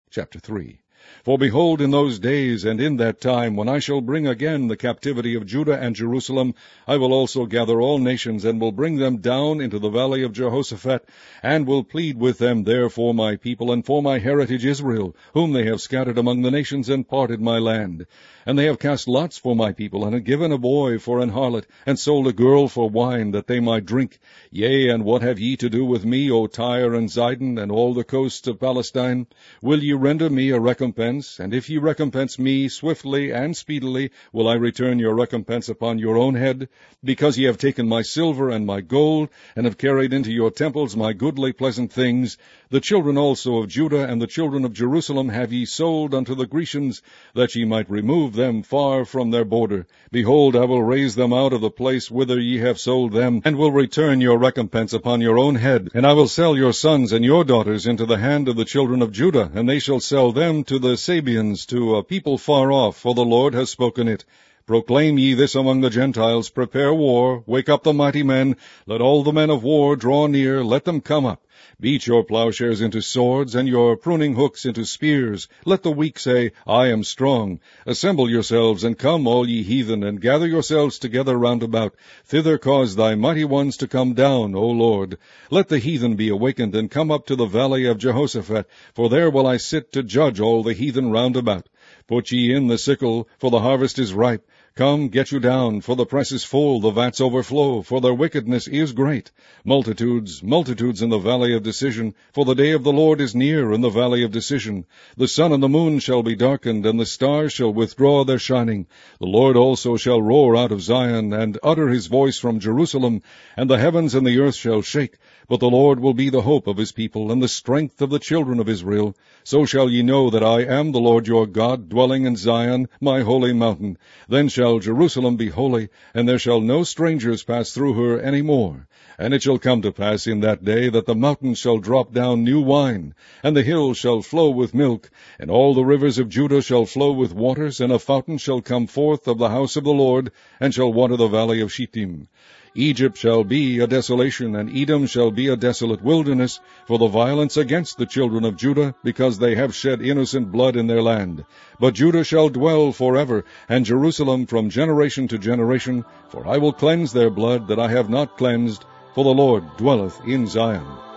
Chapter 3. For behold, in those days and in that time, when I shall bring again the captivity of Judah and Jerusalem, I will also gather all nations, and will bring them down into the valley of Jehoshaphat, and will plead with them there for my people, and for my heritage Israel, whom they have scattered among the nations, and parted my land. And they have cast lots for my people, and have given a boy for an harlot, and sold a girl for wine, that they might drink. Yea, and what have ye to do with me, O Tyre and Zidon, and all the coasts of Palestine? Will ye render me a recompense? And if ye recompense me swiftly and speedily, will I return your recompense upon your own head? Because ye have taken my silver and my gold, and have carried into your temples my goodly pleasant things. The children also of Judah and the children of Jerusalem have ye sold unto the Grecians, that ye might remove them far from their border. Behold, I will raise them out of the place whither ye have sold them, and will return your recompense upon your own head. And I will sell your sons and your daughters into the hand of the children of Judah, and they shall sell them to the Sabeans, to a people far off, for the Lord has spoken it. Proclaim ye this among the Gentiles, prepare war, wake up the mighty men, let all the men of war draw near, let them come up. Beat your plowshares into swords, and your pruning hooks into spears. Let the weak say, I am strong. Assemble yourselves, and come, all ye heathen, and gather yourselves together round about. Thither cause thy mighty ones to come down, O Lord. Let the heathen be awakened, and come up to the valley of Jehoshaphat, for there will I sit to judge all the heathen round about. Put ye in the sickle, for the harvest is ripe. Come, get you down, for the press is full, the vats overflow, for their wickedness is great. Multitudes, multitudes in the valley of decision, for the day of the Lord is near in the valley of decision. The sun and the moon shall be darkened, and the stars shall withdraw their shining. The Lord also shall roar out of Zion, and utter his voice from Jerusalem, and the heavens and the earth shall shake. But the Lord will be the hope of his people, and the strength of the children of Israel. So shall ye know that I am the Lord your God, dwelling in Zion, my holy mountain. Then shall Jerusalem be holy, and there shall no strangers pass through her any more. And it shall come to pass in that day that the mountains shall drop down new wine, and the hills shall flow with milk, and all the rivers of Judah shall flow with waters, and a fountain shall come forth of the house of the Lord, and shall water the valley of Shittim. Egypt shall be a desolation, and Edom shall be a desolate wilderness, for the violence against the children of Judah, because they have shed innocent blood in their land. But Judah shall dwell forever, and Jerusalem from generation to generation, for I will cleanse their blood that I have not cleansed, for the Lord dwelleth in Zion.